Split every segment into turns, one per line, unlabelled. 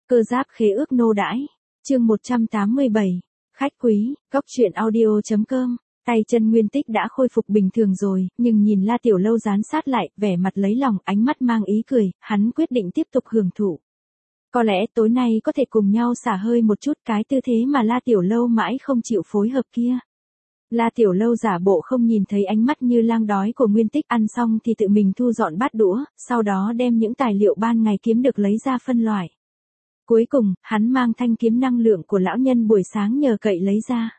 Cơ giáp khế ước nô đãi. Chương 187. Khách quý, góc truyện audio.com. Tay chân Nguyên Tích đã khôi phục bình thường rồi, nhưng nhìn La Tiểu Lâu dán sát lại, vẻ mặt lấy lòng, ánh mắt mang ý cười, hắn quyết định tiếp tục hưởng thụ. Có lẽ tối nay có thể cùng nhau xả hơi một chút, cái tư thế mà La Tiểu Lâu mãi không chịu phối hợp kia. La Tiểu Lâu giả bộ không nhìn thấy ánh mắt như lang đói của Nguyên Tích, ăn xong thì tự mình thu dọn bát đũa, sau đó đem những tài liệu ban ngày kiếm được lấy ra phân loại. Cuối cùng, hắn mang thanh kiếm năng lượng của lão nhân buổi sáng nhờ cậy lấy ra.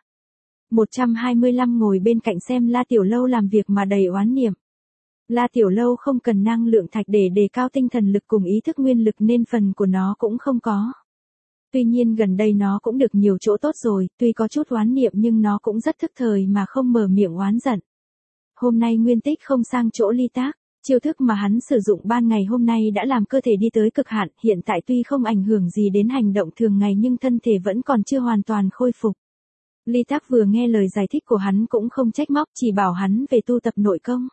125 ngồi bên cạnh xem La Tiểu Lâu làm việc mà đầy oán niệm. La Tiểu Lâu không cần năng lượng thạch để đề cao tinh thần lực cùng ý thức nguyên lực nên phần của nó cũng không có. Tuy nhiên gần đây nó cũng được nhiều chỗ tốt rồi, tuy có chút oán niệm nhưng nó cũng rất thức thời mà không mở miệng oán giận. Hôm nay Nguyên Tích không sang chỗ Ly Tác, chiêu thức mà hắn sử dụng ban ngày hôm nay đã làm cơ thể đi tới cực hạn, hiện tại tuy không ảnh hưởng gì đến hành động thường ngày nhưng thân thể vẫn còn chưa hoàn toàn khôi phục. Ly Tác vừa nghe lời giải thích của hắn cũng không trách móc, chỉ bảo hắn về tu tập nội công.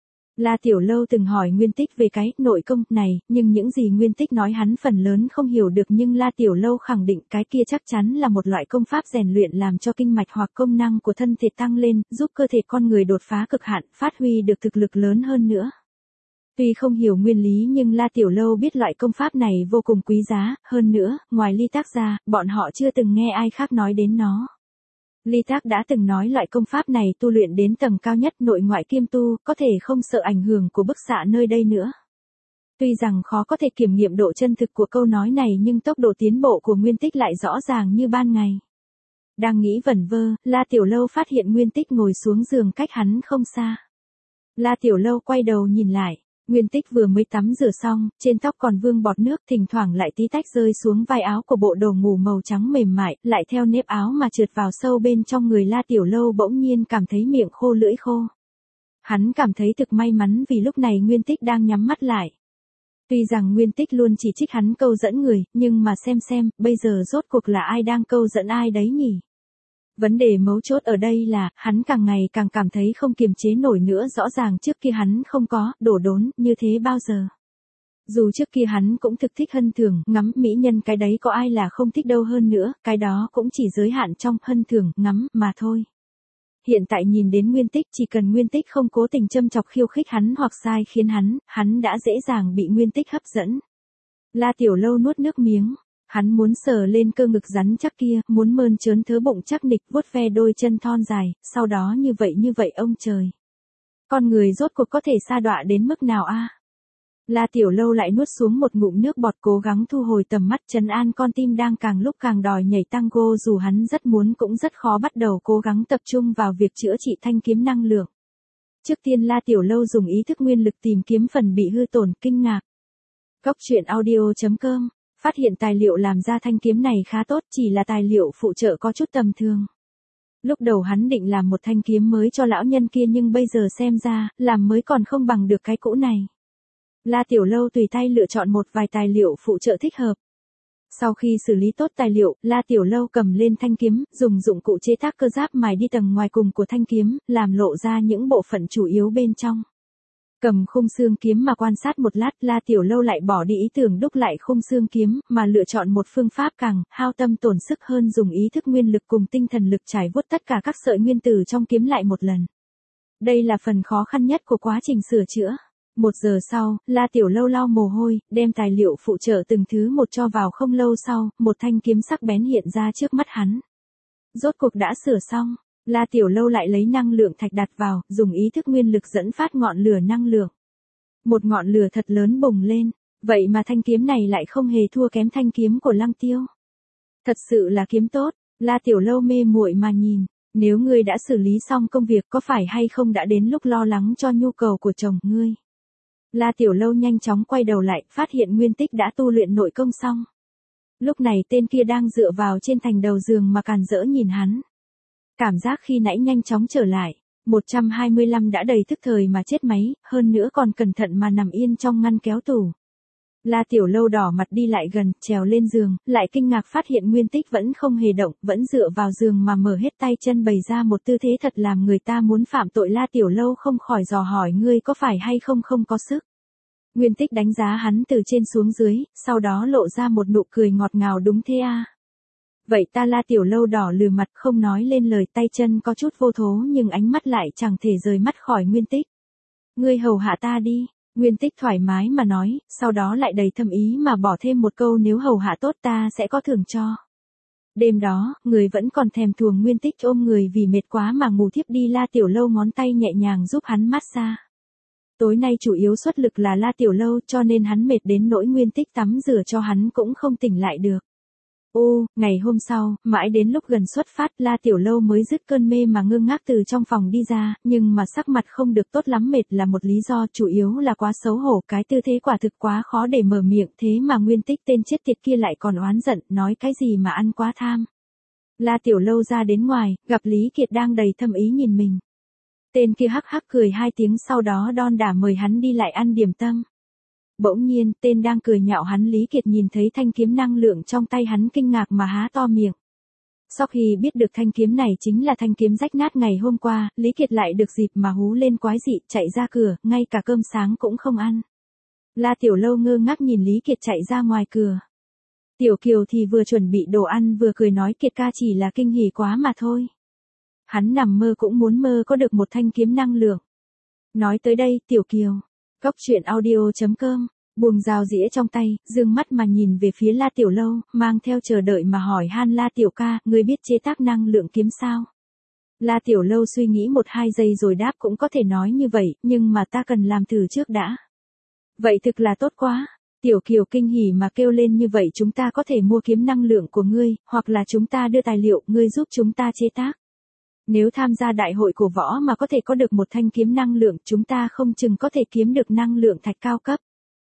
La Tiểu Lâu từng hỏi Nguyên Tích về cái nội công này, nhưng những gì Nguyên Tích nói hắn phần lớn không hiểu được, nhưng La Tiểu Lâu khẳng định cái kia chắc chắn là một loại công pháp rèn luyện làm cho kinh mạch hoặc công năng của thân thể tăng lên, giúp cơ thể con người đột phá cực hạn, phát huy được thực lực lớn hơn nữa. Tuy không hiểu nguyên lý nhưng La Tiểu Lâu biết loại công pháp này vô cùng quý giá, hơn nữa, ngoài Ly Tác ra, bọn họ chưa từng nghe ai khác nói đến nó. Ly Tác đã từng nói loại công pháp này tu luyện đến tầng cao nhất nội ngoại kiêm tu, có thể không sợ ảnh hưởng của bức xạ nơi đây nữa. Tuy rằng khó có thể kiểm nghiệm độ chân thực của câu nói này nhưng tốc độ tiến bộ của Nguyên Tích lại rõ ràng như ban ngày. Đang nghĩ vẩn vơ, La Tiểu Lâu phát hiện Nguyên Tích ngồi xuống giường cách hắn không xa. La Tiểu Lâu quay đầu nhìn lại. Nguyên Tích vừa mới tắm rửa xong, trên tóc còn vương bọt nước, thỉnh thoảng lại tí tách rơi xuống vai áo của bộ đồ ngủ màu trắng mềm mại, lại theo nếp áo mà trượt vào sâu bên trong người. La Tiểu Lâu bỗng nhiên cảm thấy miệng khô lưỡi khô. Hắn cảm thấy thực may mắn vì lúc này Nguyên Tích đang nhắm mắt lại. Tuy rằng Nguyên Tích luôn chỉ trích hắn câu dẫn người, nhưng mà xem, bây giờ rốt cuộc là ai đang câu dẫn ai đấy nhỉ? Vấn đề mấu chốt ở đây là, hắn càng ngày càng cảm thấy không kiềm chế nổi nữa, rõ ràng trước kia hắn không có, đổ đốn, như thế bao giờ. Dù trước kia hắn cũng thực thích hân thường, ngắm mỹ nhân, cái đấy có ai là không thích đâu, hơn nữa, cái đó cũng chỉ giới hạn trong hân thường, ngắm, mà thôi. Hiện tại nhìn đến Nguyên Tích, chỉ cần Nguyên Tích không cố tình châm chọc khiêu khích hắn hoặc sai khiến hắn đã dễ dàng bị Nguyên Tích hấp dẫn. La Tiểu Lâu nuốt nước miếng. Hắn muốn sờ lên cơ ngực rắn chắc kia, muốn mơn trớn thớ bụng chắc nịch, vuốt ve đôi chân thon dài, sau đó như vậy ông trời. Con người rốt cuộc có thể sa đọa đến mức nào a? La Tiểu Lâu lại nuốt xuống một ngụm nước bọt, cố gắng thu hồi tầm mắt, trấn an con tim đang càng lúc càng đòi nhảy tango, dù hắn rất muốn cũng rất khó bắt đầu cố gắng tập trung vào việc chữa trị thanh kiếm năng lượng. Trước tiên La Tiểu Lâu dùng ý thức nguyên lực tìm kiếm phần bị hư tổn, kinh ngạc. Góc truyện audio.com. Phát hiện tài liệu làm ra thanh kiếm này khá tốt, chỉ là tài liệu phụ trợ có chút tầm thường. Lúc đầu hắn định làm một thanh kiếm mới cho lão nhân kia nhưng bây giờ xem ra, làm mới còn không bằng được cái cũ này. La Tiểu Lâu tùy tay lựa chọn một vài tài liệu phụ trợ thích hợp. Sau khi xử lý tốt tài liệu, La Tiểu Lâu cầm lên thanh kiếm, dùng dụng cụ chế tác cơ giáp mài đi tầng ngoài cùng của thanh kiếm, làm lộ ra những bộ phận chủ yếu bên trong. Cầm khung xương kiếm mà quan sát một lát, La Tiểu Lâu lại bỏ đi ý tưởng đúc lại khung xương kiếm, mà lựa chọn một phương pháp càng hao tâm tổn sức hơn, dùng ý thức nguyên lực cùng tinh thần lực trải vuốt tất cả các sợi nguyên tử trong kiếm lại một lần. Đây là phần khó khăn nhất của quá trình sửa chữa. 1 giờ sau, La Tiểu Lâu lau mồ hôi, đem tài liệu phụ trợ từng thứ một cho vào, không lâu sau, một thanh kiếm sắc bén hiện ra trước mắt hắn. Rốt cuộc đã sửa xong. La Tiểu Lâu lại lấy năng lượng thạch đặt vào, dùng ý thức nguyên lực dẫn phát ngọn lửa năng lượng. Một ngọn lửa thật lớn bùng lên, vậy mà thanh kiếm này lại không hề thua kém thanh kiếm của Lăng Tiêu. Thật sự là kiếm tốt, La Tiểu Lâu mê muội mà nhìn, nếu ngươi đã xử lý xong công việc có phải hay không đã đến lúc lo lắng cho nhu cầu của chồng ngươi. La Tiểu Lâu nhanh chóng quay đầu lại, phát hiện Nguyên Tích đã tu luyện nội công xong. Lúc này tên kia đang dựa vào trên thành đầu giường mà càn rỡ nhìn hắn. Cảm giác khi nãy nhanh chóng trở lại, 125 đã đầy thức thời mà chết máy, hơn nữa còn cẩn thận mà nằm yên trong ngăn kéo tủ. La Tiểu Lâu đỏ mặt đi lại gần, trèo lên giường, lại kinh ngạc phát hiện Nguyên Tích vẫn không hề động, vẫn dựa vào giường mà mở hết tay chân bày ra một tư thế thật làm người ta muốn phạm tội. La Tiểu Lâu không khỏi dò hỏi, ngươi có phải hay không không có sức? Nguyên Tích đánh giá hắn từ trên xuống dưới, sau đó lộ ra một nụ cười ngọt ngào. Đúng thế à? Vậy ta La Tiểu Lâu đỏ lừ mặt không nói lên lời, tay chân có chút vô thố nhưng ánh mắt lại chẳng thể rời mắt khỏi Nguyên Tích. Ngươi hầu hạ ta đi. Nguyên Tích thoải mái mà nói, sau đó lại đầy thâm ý mà bỏ thêm một câu, nếu hầu hạ tốt ta sẽ có thưởng cho. Đêm đó, người vẫn còn thèm thuồng, Nguyên Tích ôm người vì mệt quá mà ngủ thiếp đi. La Tiểu Lâu ngón tay nhẹ nhàng giúp hắn massage. Tối nay chủ yếu xuất lực là La Tiểu Lâu, cho nên hắn mệt đến nỗi Nguyên Tích tắm rửa cho hắn cũng không tỉnh lại được. Ngày hôm sau, mãi đến lúc gần xuất phát, La Tiểu Lâu mới dứt cơn mê mà ngơ ngác từ trong phòng đi ra, nhưng mà sắc mặt không được tốt lắm. Mệt là một lý do, chủ yếu là quá xấu hổ, cái tư thế quả thực quá khó để mở miệng, thế mà Nguyên Tích tên chết tiệt kia lại còn oán giận, nói cái gì mà ăn quá tham. La Tiểu Lâu ra đến ngoài, gặp Lý Kiệt đang đầy thâm ý nhìn mình. Tên kia hắc hắc cười 2 tiếng, sau đó đon đả mời hắn đi lại ăn điểm tâm. Bỗng nhiên, tên đang cười nhạo hắn Lý Kiệt nhìn thấy thanh kiếm năng lượng trong tay hắn kinh ngạc mà há to miệng. Sau khi biết được thanh kiếm này chính là thanh kiếm rách nát ngày hôm qua, Lý Kiệt lại được dịp mà hú lên quái dị, chạy ra cửa, ngay cả cơm sáng cũng không ăn. La Tiểu Lâu ngơ ngác nhìn Lý Kiệt chạy ra ngoài cửa. Tiểu Kiều thì vừa chuẩn bị đồ ăn vừa cười nói, Kiệt ca chỉ là kinh hỉ quá mà thôi. Hắn nằm mơ cũng muốn mơ có được một thanh kiếm năng lượng. Nói tới đây, Tiểu Kiều, Góc Truyện Audio.com, buông dao dĩa trong tay, dương mắt mà nhìn về phía La Tiểu Lâu, mang theo chờ đợi mà hỏi han, La Tiểu ca, ngươi biết chế tác năng lượng kiếm sao? La Tiểu Lâu suy nghĩ 1-2 giây rồi đáp, cũng có thể nói như vậy, nhưng mà ta cần làm thử trước đã. Vậy thực là tốt quá. Tiểu Kiều kinh hỉ mà kêu lên, như vậy chúng ta có thể mua kiếm năng lượng của ngươi, hoặc là chúng ta đưa tài liệu, ngươi giúp chúng ta chế tác. Nếu tham gia đại hội cổ võ mà có thể có được một thanh kiếm năng lượng, chúng ta không chừng có thể kiếm được năng lượng thạch cao cấp.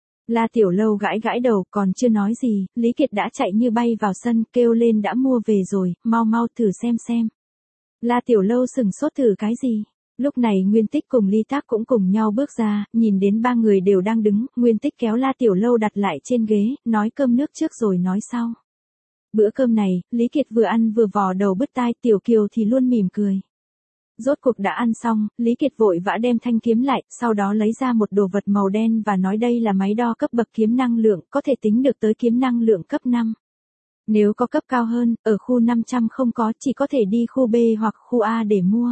La Tiểu Lâu gãi gãi đầu, còn chưa nói gì, Lý Kiệt đã chạy như bay vào sân, kêu lên, đã mua về rồi, mau mau thử xem. La Tiểu Lâu sừng sốt, thử cái gì? Lúc này Nguyên Tích cùng Ly Tác cũng cùng nhau bước ra, nhìn đến 3 người đều đang đứng, Nguyên Tích kéo La Tiểu Lâu đặt lại trên ghế, nói cơm nước trước rồi nói sau. Bữa cơm này, Lý Kiệt vừa ăn vừa vò đầu bứt tai, Tiểu Kiều thì luôn mỉm cười. Rốt cuộc đã ăn xong, Lý Kiệt vội vã đem thanh kiếm lại, sau đó lấy ra một đồ vật màu đen và nói đây là máy đo cấp bậc kiếm năng lượng, có thể tính được tới kiếm năng lượng cấp 5. Nếu có cấp cao hơn, ở khu 500 không có, chỉ có thể đi khu B hoặc khu A để mua.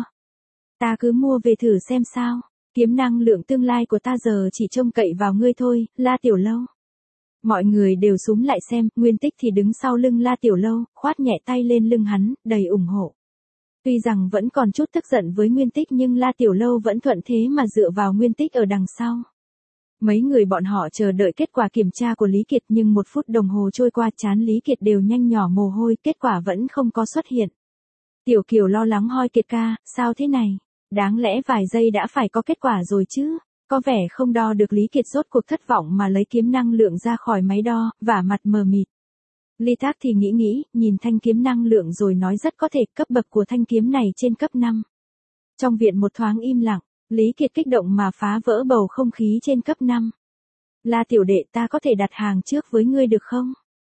Ta cứ mua về thử xem sao, kiếm năng lượng tương lai của ta giờ chỉ trông cậy vào ngươi thôi, La Tiểu Lâu. Mọi người đều xúm lại xem, Nguyên Tích thì đứng sau lưng La Tiểu Lâu, khoát nhẹ tay lên lưng hắn, đầy ủng hộ. Tuy rằng vẫn còn chút tức giận với Nguyên Tích nhưng La Tiểu Lâu vẫn thuận thế mà dựa vào Nguyên Tích ở đằng sau. Mấy người bọn họ chờ đợi kết quả kiểm tra của Lý Kiệt, nhưng 1 phút đồng hồ trôi qua, trán Lý Kiệt đều nhanh nhỏ mồ hôi, kết quả vẫn không có xuất hiện. Tiểu Kiều lo lắng hỏi, Kiệt ca, sao thế này? Đáng lẽ vài giây đã phải có kết quả rồi chứ? Có vẻ không đo được. Lý Kiệt rốt cuộc thất vọng mà lấy kiếm năng lượng ra khỏi máy đo, vả mặt mờ mịt. Ly Tác thì nghĩ, nhìn thanh kiếm năng lượng rồi nói, rất có thể cấp bậc của thanh kiếm này trên cấp 5. Trong viện một thoáng im lặng, Lý Kiệt kích động mà phá vỡ bầu không khí trên cấp 5. La tiểu đệ, ta có thể đặt hàng trước với ngươi được không?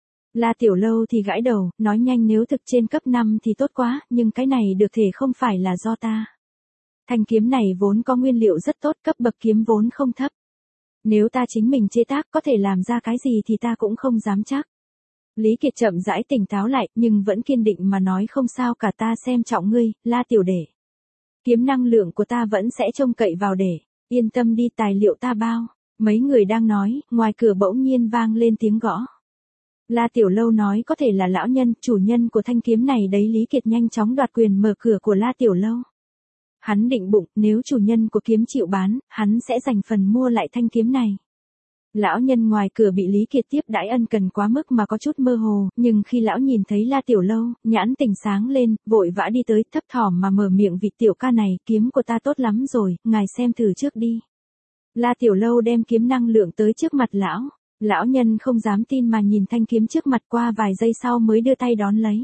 La Tiểu Lâu thì gãi đầu, nói nhanh, nếu thực trên cấp 5 thì tốt quá, nhưng cái này được thể không phải là do ta. Thanh kiếm này vốn có nguyên liệu rất tốt, cấp bậc kiếm vốn không thấp. Nếu ta chính mình chế tác có thể làm ra cái gì thì ta cũng không dám chắc. Lý Kiệt chậm rãi tỉnh táo lại, nhưng vẫn kiên định mà nói, không sao cả, ta xem trọng ngươi, La tiểu đệ. Kiếm năng lượng của ta vẫn sẽ trông cậy vào để. Yên tâm đi, tài liệu ta bao. Mấy người đang nói, ngoài cửa bỗng nhiên vang lên tiếng gõ. La Tiểu Lâu nói, có thể là lão nhân, chủ nhân của thanh kiếm này đấy. Lý Kiệt nhanh chóng đoạt quyền mở cửa của La Tiểu Lâu. Hắn định bụng, nếu chủ nhân của kiếm chịu bán, hắn sẽ dành phần mua lại thanh kiếm này. Lão nhân ngoài cửa bị Lý Kiệt tiếp đãi ân cần quá mức mà có chút mơ hồ, nhưng khi lão nhìn thấy La Tiểu Lâu, nhãn tình sáng lên, vội vã đi tới, thấp thỏm mà mở miệng, vị tiểu ca này, kiếm của ta tốt lắm rồi, ngài xem thử trước đi. La Tiểu Lâu đem kiếm năng lượng tới trước mặt lão. Lão nhân không dám tin mà nhìn thanh kiếm trước mặt, qua vài giây sau mới đưa tay đón lấy.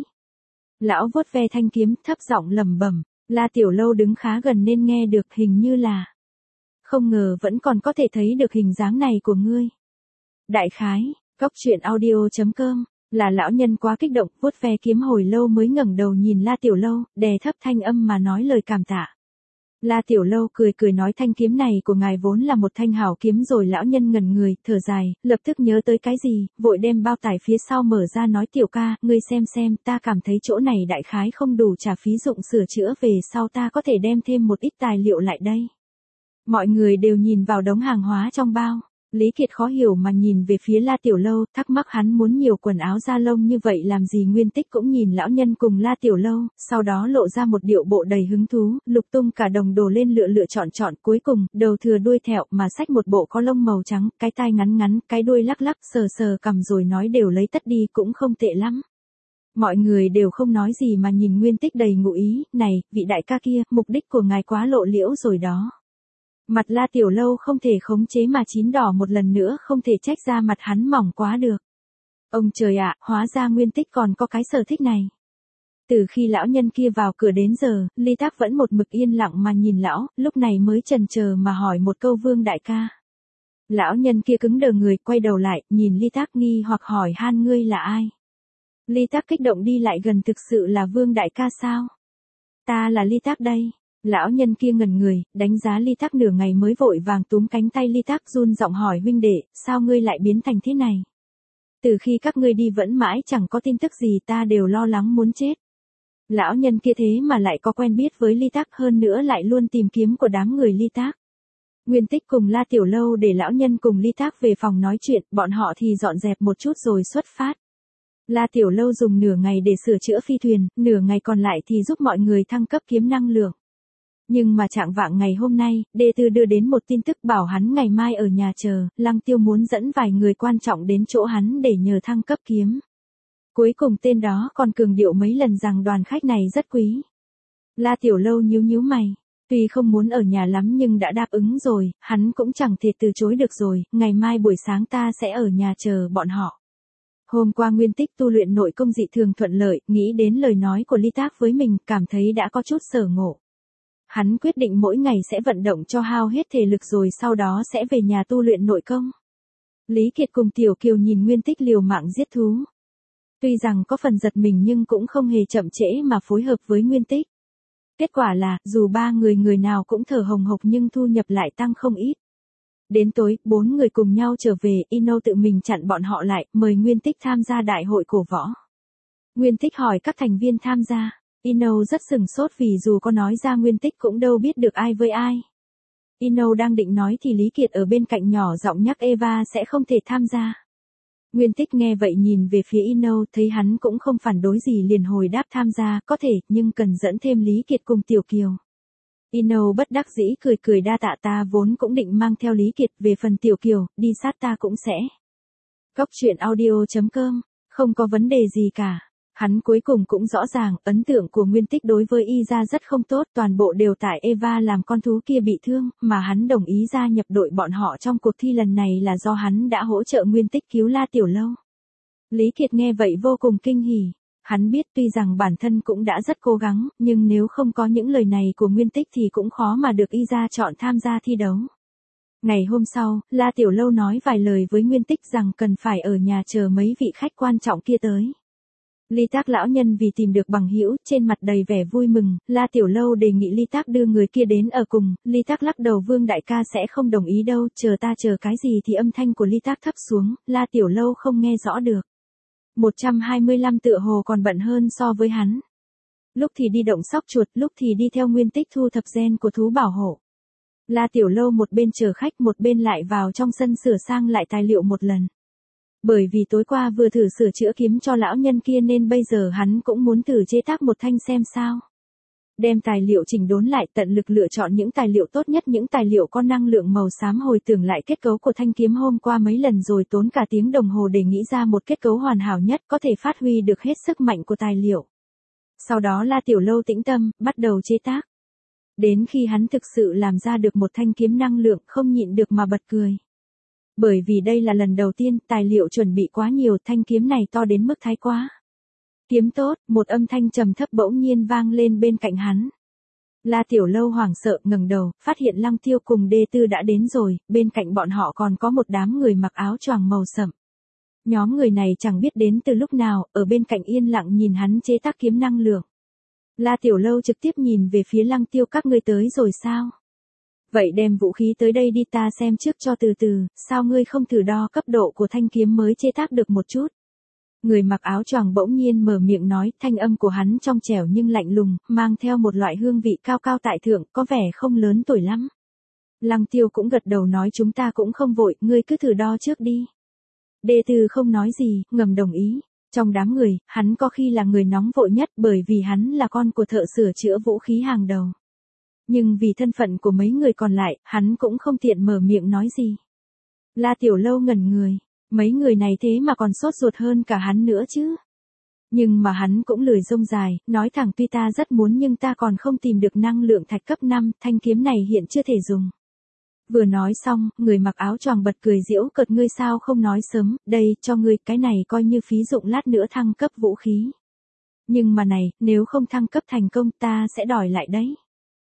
Lão vuốt ve thanh kiếm, thấp giọng lẩm bẩm. La Tiểu Lâu đứng khá gần nên nghe được, hình như là. Không ngờ vẫn còn có thể thấy được hình dáng này của ngươi. Đại khái, Góc Truyện Audio.com, là lão nhân quá kích động, vuốt ve kiếm hồi lâu mới ngẩng đầu nhìn La Tiểu Lâu, đè thấp thanh âm mà nói lời cảm tạ. La Tiểu Lâu cười cười nói thanh kiếm này của ngài vốn là một thanh hảo kiếm rồi. Lão nhân ngẩn người, thở dài, lập tức nhớ tới cái gì, vội đem bao tải phía sau mở ra nói tiểu ca, ngươi xem, ta cảm thấy chỗ này đại khái không đủ trả phí dụng sửa chữa, về sau ta có thể đem thêm một ít tài liệu lại đây. Mọi người đều nhìn vào đống hàng hóa trong bao. Lý Kiệt khó hiểu mà nhìn về phía La Tiểu Lâu, thắc mắc hắn muốn nhiều quần áo da lông như vậy làm gì. Nguyên Tích cũng nhìn lão nhân cùng La Tiểu Lâu, sau đó lộ ra một điệu bộ đầy hứng thú, lục tung cả đồng đồ lên lựa chọn, cuối cùng, đầu thừa đuôi thẹo mà xách một bộ có lông màu trắng, cái tai ngắn, cái đuôi lắc sờ cầm rồi nói đều lấy tất đi cũng không tệ lắm. Mọi người đều không nói gì mà nhìn Nguyên Tích đầy ngụ ý, này, vị đại ca kia, mục đích của ngài quá lộ liễu rồi đó. Mặt La Tiểu Lâu không thể khống chế mà chín đỏ một lần nữa, không thể trách ra mặt hắn mỏng quá được. Ông trời ạ, hóa ra Nguyên Tích còn có cái sở thích này. Từ khi lão nhân kia vào cửa đến giờ, Ly Tác vẫn một mực yên lặng mà nhìn lão, lúc này mới chần chờ mà hỏi một câu Vương đại ca. Lão nhân kia cứng đờ người, quay đầu lại, nhìn Ly Tác nghi hoặc hỏi han ngươi là ai? Ly Tác kích động đi lại gần, thực sự là Vương đại ca sao? Ta là Ly Tác đây. Lão nhân kia ngẩn người, đánh giá Ly Tác nửa ngày mới vội vàng túm cánh tay Ly Tác run giọng hỏi huynh đệ, sao ngươi lại biến thành thế này? Từ khi các ngươi đi vẫn mãi chẳng có tin tức gì, ta đều lo lắng muốn chết. Lão nhân kia thế mà lại có quen biết với Ly Tác, hơn nữa lại luôn tìm kiếm của đám người Ly Tác. Nguyên Tích cùng La Tiểu Lâu để lão nhân cùng Ly Tác về phòng nói chuyện, bọn họ thì dọn dẹp một chút rồi xuất phát. La Tiểu Lâu dùng nửa ngày để sửa chữa phi thuyền, nửa ngày còn lại thì giúp mọi người thăng cấp kiếm năng lượng. Nhưng mà trạng vạng ngày hôm nay, Đê Tư đưa đến một tin tức bảo hắn ngày mai ở nhà chờ, Lăng Tiêu muốn dẫn vài người quan trọng đến chỗ hắn để nhờ thăng cấp kiếm. Cuối cùng tên đó còn cường điệu mấy lần rằng đoàn khách này rất quý. La Tiểu Lâu nhíu mày. Tuy không muốn ở nhà lắm nhưng đã đáp ứng rồi, hắn cũng chẳng thể từ chối được rồi, ngày mai buổi sáng ta sẽ ở nhà chờ bọn họ. Hôm qua Nguyên Tích tu luyện nội công dị thường thuận lợi, nghĩ đến lời nói của Ly Tác với mình, cảm thấy đã có chút sở ngộ. Hắn quyết định mỗi ngày sẽ vận động cho hao hết thể lực rồi sau đó sẽ về nhà tu luyện nội công. Lý Kiệt cùng Tiểu Kiều nhìn Nguyên Tích liều mạng giết thú. Tuy rằng có phần giật mình nhưng cũng không hề chậm trễ mà phối hợp với Nguyên Tích. Kết quả là, dù ba người nào cũng thở hồng hộc nhưng thu nhập lại tăng không ít. Đến tối, 4 người cùng nhau trở về, Ino tự mình chặn bọn họ lại, mời Nguyên Tích tham gia đại hội cổ võ. Nguyên Tích hỏi các thành viên tham gia. Ino rất sừng sốt vì dù có nói ra Nguyên Tích cũng đâu biết được ai với ai. Ino đang định nói thì Lý Kiệt ở bên cạnh nhỏ giọng nhắc Eva sẽ không thể tham gia. Nguyên Tích nghe vậy nhìn về phía Ino, thấy hắn cũng không phản đối gì liền hồi đáp tham gia, có thể, nhưng cần dẫn thêm Lý Kiệt cùng Tiểu Kiều. Ino bất đắc dĩ cười đa tạ, ta vốn cũng định mang theo Lý Kiệt, về phần Tiểu Kiều, đi sát ta cũng sẽ. Góc truyện audio.com, không có vấn đề gì cả. Hắn cuối cùng cũng rõ ràng, ấn tượng của Nguyên Tích đối với y ra rất không tốt, toàn bộ đều tại Eva làm con thú kia bị thương, mà hắn đồng ý gia nhập đội bọn họ trong cuộc thi lần này là do hắn đã hỗ trợ Nguyên Tích cứu La Tiểu Lâu. Lý Kiệt nghe vậy vô cùng kinh hỉ. Hắn biết tuy rằng bản thân cũng đã rất cố gắng, nhưng nếu không có những lời này của Nguyên Tích thì cũng khó mà được y ra chọn tham gia thi đấu. Ngày hôm sau, La Tiểu Lâu nói vài lời với Nguyên Tích rằng cần phải ở nhà chờ mấy vị khách quan trọng kia tới. Ly Tác lão nhân vì tìm được bằng hữu, trên mặt đầy vẻ vui mừng, La Tiểu Lâu đề nghị Ly Tác đưa người kia đến ở cùng, Ly Tác lắc đầu Vương đại ca sẽ không đồng ý đâu, chờ cái gì thì âm thanh của Ly Tác thấp xuống, La Tiểu Lâu không nghe rõ được. 125 tựa hồ còn bận hơn so với hắn. Lúc thì đi động sóc chuột, lúc thì đi theo Nguyên Tích thu thập gen của thú bảo hộ. La Tiểu Lâu một bên chờ khách một bên lại vào trong sân sửa sang lại tài liệu một lần. Bởi vì tối qua vừa thử sửa chữa kiếm cho lão nhân kia nên bây giờ hắn cũng muốn thử chế tác một thanh xem sao. Đem tài liệu chỉnh đốn lại, tận lực lựa chọn những tài liệu tốt nhất, những tài liệu có năng lượng màu xám, hồi tưởng lại kết cấu của thanh kiếm hôm qua mấy lần rồi tốn cả tiếng đồng hồ để nghĩ ra một kết cấu hoàn hảo nhất có thể phát huy được hết sức mạnh của tài liệu. Sau đó La Tiểu Lâu tĩnh tâm, bắt đầu chế tác. Đến khi hắn thực sự làm ra được một thanh kiếm năng lượng không nhịn được mà bật cười. Bởi vì đây là lần đầu tiên, tài liệu chuẩn bị quá nhiều, thanh kiếm này to đến mức thái quá. Kiếm tốt, một âm thanh trầm thấp bỗng nhiên vang lên bên cạnh hắn. La Tiểu Lâu hoảng sợ ngẩng đầu, phát hiện Lăng Tiêu cùng Đê Tư đã đến rồi, bên cạnh bọn họ còn có một đám người mặc áo choàng màu sậm. Nhóm người này chẳng biết đến từ lúc nào, ở bên cạnh yên lặng nhìn hắn chế tác kiếm năng lượng. La Tiểu Lâu trực tiếp nhìn về phía Lăng Tiêu, các ngươi tới rồi sao? Vậy đem vũ khí tới đây đi, ta xem trước cho từ từ, sao ngươi không thử đo cấp độ của thanh kiếm mới chế tác được một chút? Người mặc áo choàng bỗng nhiên mở miệng nói, thanh âm của hắn trong trẻo nhưng lạnh lùng, mang theo một loại hương vị cao cao tại thượng, có vẻ không lớn tuổi lắm. Lăng Tiêu cũng gật đầu nói, chúng ta cũng không vội, ngươi cứ thử đo trước đi. Đệ tử không nói gì, ngầm đồng ý. Trong đám người, hắn có khi là người nóng vội nhất bởi vì hắn là con của thợ sửa chữa vũ khí hàng đầu. Nhưng vì thân phận của mấy người còn lại, hắn cũng không tiện mở miệng nói gì. La Tiểu Lâu ngẩn người, mấy người này thế mà còn sốt ruột hơn cả hắn nữa chứ. Nhưng mà hắn cũng lười rông dài, nói thẳng, tuy ta rất muốn nhưng ta còn không tìm được năng lượng thạch cấp 5, thanh kiếm này hiện chưa thể dùng. Vừa nói xong, người mặc áo choàng bật cười giễu cợt, ngươi sao không nói sớm, đây, cho ngươi, cái này coi như phí dụng lát nữa thăng cấp vũ khí. Nhưng mà này, nếu không thăng cấp thành công ta sẽ đòi lại đấy.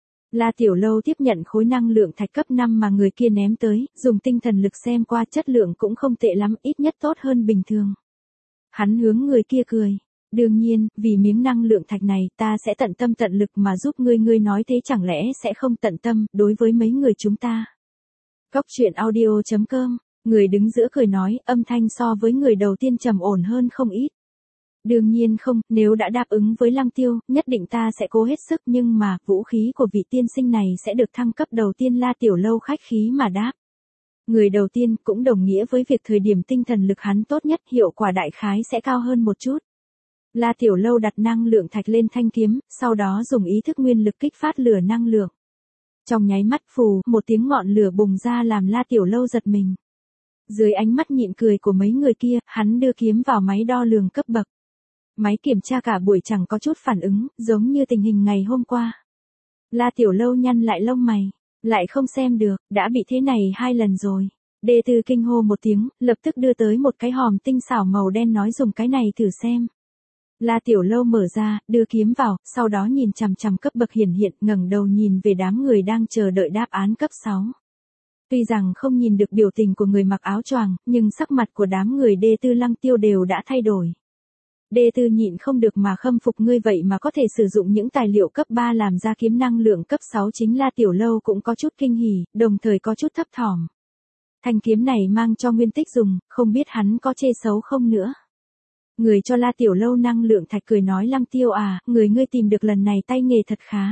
La Tiểu Lâu tiếp nhận khối năng lượng thạch cấp 5 mà người kia ném tới, dùng tinh thần lực xem qua, chất lượng cũng không tệ lắm, ít nhất tốt hơn bình thường. Hắn hướng người kia cười. Đương nhiên, vì miếng năng lượng thạch này ta sẽ tận tâm tận lực mà giúp ngươi, ngươi nói thế chẳng lẽ sẽ không tận tâm, đối với mấy người chúng ta. Cốc truyện audio.com, người đứng giữa cười nói, âm thanh so với người đầu tiên trầm ổn hơn không ít. Đương nhiên không, nếu đã đáp ứng với Lăng Tiêu, nhất định ta sẽ cố hết sức, nhưng mà, vũ khí của vị tiên sinh này sẽ được thăng cấp đầu tiên. La Tiểu Lâu khách khí mà đáp. Người đầu tiên cũng đồng nghĩa với việc thời điểm tinh thần lực hắn tốt nhất, hiệu quả đại khái sẽ cao hơn một chút. La Tiểu Lâu đặt năng lượng thạch lên thanh kiếm, sau đó dùng ý thức nguyên lực kích phát lửa năng lượng. Trong nháy mắt phù, một tiếng ngọn lửa bùng ra làm La Tiểu Lâu giật mình. Dưới ánh mắt nhịn cười của mấy người kia, hắn đưa kiếm vào máy đo lường cấp bậc. Máy kiểm tra cả buổi chẳng có chút phản ứng, giống như tình hình ngày hôm qua. La Tiểu Lâu nhăn lại lông mày, lại không xem được, đã bị thế này 2 lần rồi. Đệ tử kinh hô một tiếng, lập tức đưa tới một cái hòm tinh xảo màu đen nói, dùng cái này thử xem. La Tiểu Lâu mở ra, đưa kiếm vào, sau đó nhìn chằm chằm cấp bậc hiển hiện, ngẩng đầu nhìn về đám người đang chờ đợi đáp án cấp 6. Tuy rằng không nhìn được biểu tình của người mặc áo choàng, nhưng sắc mặt của đám người đệ tử Lăng Tiêu đều đã thay đổi. Đệ tử nhịn không được mà khâm phục, ngươi vậy mà có thể sử dụng những tài liệu cấp 3 làm ra kiếm năng lượng cấp 6. Chính La Tiểu Lâu cũng có chút kinh hỉ, đồng thời có chút thấp thỏm. Thanh kiếm này mang cho Nguyên Tích dùng, không biết hắn có chê xấu không nữa. Người cho La Tiểu Lâu năng lượng thạch cười nói, Lăng Tiêu à, ngươi tìm được lần này tay nghề thật khá.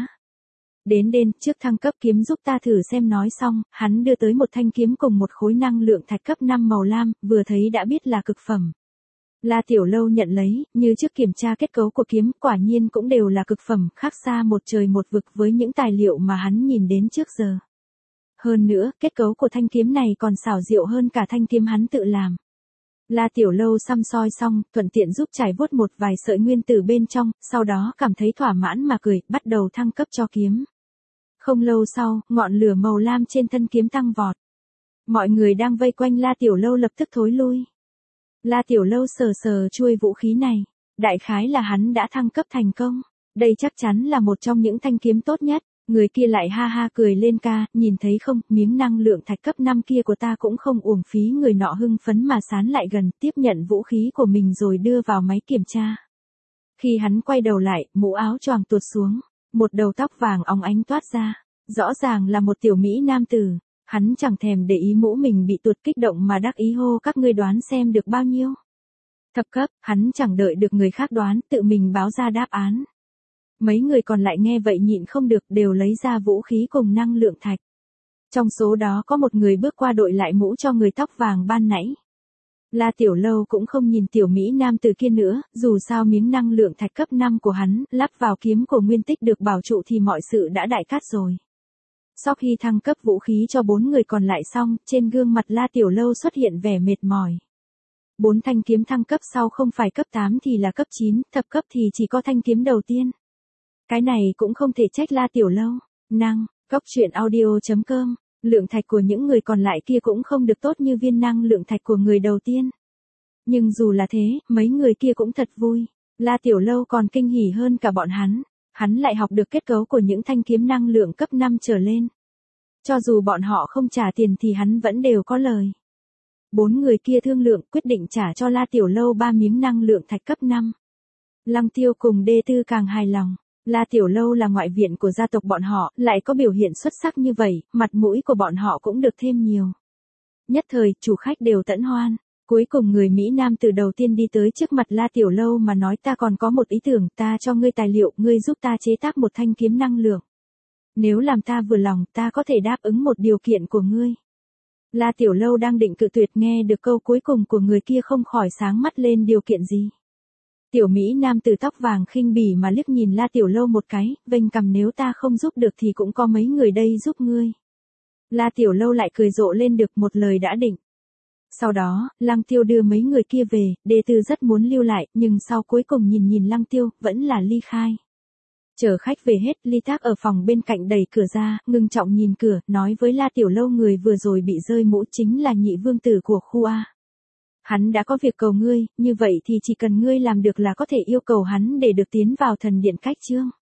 Đến trước thăng cấp kiếm giúp ta thử xem. Nói xong, hắn đưa tới một thanh kiếm cùng một khối năng lượng thạch cấp 5 màu lam, vừa thấy đã biết là cực phẩm. La Tiểu Lâu nhận lấy, như trước kiểm tra kết cấu của kiếm, quả nhiên cũng đều là cực phẩm, khác xa một trời một vực với những tài liệu mà hắn nhìn đến trước giờ. Hơn nữa, kết cấu của thanh kiếm này còn xảo diệu hơn cả thanh kiếm hắn tự làm. La Tiểu Lâu xăm soi xong, thuận tiện giúp trải vuốt một vài sợi nguyên tử bên trong, sau đó cảm thấy thỏa mãn mà cười, bắt đầu thăng cấp cho kiếm. Không lâu sau, ngọn lửa màu lam trên thân kiếm tăng vọt. Mọi người đang vây quanh La Tiểu Lâu lập tức thối lui. La Tiểu Lâu sờ chuôi vũ khí này, đại khái là hắn đã thăng cấp thành công. Đây chắc chắn là một trong những thanh kiếm tốt nhất. Người kia lại ha ha cười lên, ca, nhìn thấy không, miếng năng lượng thạch cấp 5 kia của ta cũng không uổng phí. Người nọ hưng phấn mà sán lại gần, tiếp nhận vũ khí của mình rồi đưa vào máy kiểm tra. Khi hắn quay đầu lại, mũ áo choàng tuột xuống, một đầu tóc vàng óng ánh toát ra, rõ ràng là một tiểu mỹ nam tử. Hắn chẳng thèm để ý mũ mình bị tuột, kích động mà đắc ý hô, các ngươi đoán xem được bao nhiêu? Thập cấp. Hắn chẳng đợi được người khác đoán, tự mình báo ra đáp án. Mấy người còn lại nghe vậy nhịn không được, đều lấy ra vũ khí cùng năng lượng thạch. Trong số đó có một người bước qua đội lại mũ cho người tóc vàng ban nãy. La Tiểu Lâu cũng không nhìn tiểu mỹ nam từ kia nữa, dù sao miếng năng lượng thạch cấp 5 của hắn lắp vào kiếm của Nguyên Tích được bảo trụ thì mọi sự đã đại cát rồi. Sau khi thăng cấp vũ khí cho 4 người còn lại xong, trên gương mặt La Tiểu Lâu xuất hiện vẻ mệt mỏi. 4 thanh kiếm thăng cấp sau không phải cấp 8 thì là cấp 9, thập cấp thì chỉ có thanh kiếm đầu tiên. Cái này cũng không thể trách La Tiểu Lâu. Cốc truyện audio.com, lượng thạch của những người còn lại kia cũng không được tốt như viên năng lượng thạch của người đầu tiên. Nhưng dù là thế, mấy người kia cũng thật vui. La Tiểu Lâu còn kinh hỉ hơn cả bọn hắn. Hắn lại học được kết cấu của những thanh kiếm năng lượng cấp 5 trở lên. Cho dù bọn họ không trả tiền thì hắn vẫn đều có lời. 4 người kia thương lượng quyết định trả cho La Tiểu Lâu 3 miếng năng lượng thạch cấp 5. Lăng Tiêu cùng đệ tử càng hài lòng. La Tiểu Lâu là ngoại viện của gia tộc bọn họ, lại có biểu hiện xuất sắc như vậy, mặt mũi của bọn họ cũng được thêm nhiều. Nhất thời, chủ khách đều tẫn hoan. Cuối cùng người Mỹ Nam từ đầu tiên đi tới trước mặt La Tiểu Lâu mà nói ta còn có một ý tưởng, ta cho ngươi tài liệu, ngươi giúp ta chế tác một thanh kiếm năng lượng. Nếu làm ta vừa lòng, ta có thể đáp ứng một điều kiện của ngươi. La Tiểu Lâu đang định cự tuyệt, nghe được câu cuối cùng của người kia không khỏi sáng mắt lên. Điều kiện gì? Tiểu Mỹ Nam từ tóc vàng khinh bỉ mà liếc nhìn La Tiểu Lâu một cái, vênh cằm, nếu ta không giúp được thì cũng có mấy người đây giúp ngươi. La Tiểu Lâu lại cười rộ lên, được, một lời đã định. Sau đó, Lăng Tiêu đưa mấy người kia về, đệ tử rất muốn lưu lại, nhưng sau cuối cùng nhìn Lăng Tiêu, vẫn là ly khai. Chờ khách về hết, Ly Thác ở phòng bên cạnh đẩy cửa ra, ngưng trọng nhìn cửa, nói với La Tiểu Lâu, người vừa rồi bị rơi mũ chính là nhị vương tử của khu A. Hắn đã có việc cầu ngươi, như vậy thì chỉ cần ngươi làm được là có thể yêu cầu hắn để được tiến vào thần điện cách chương.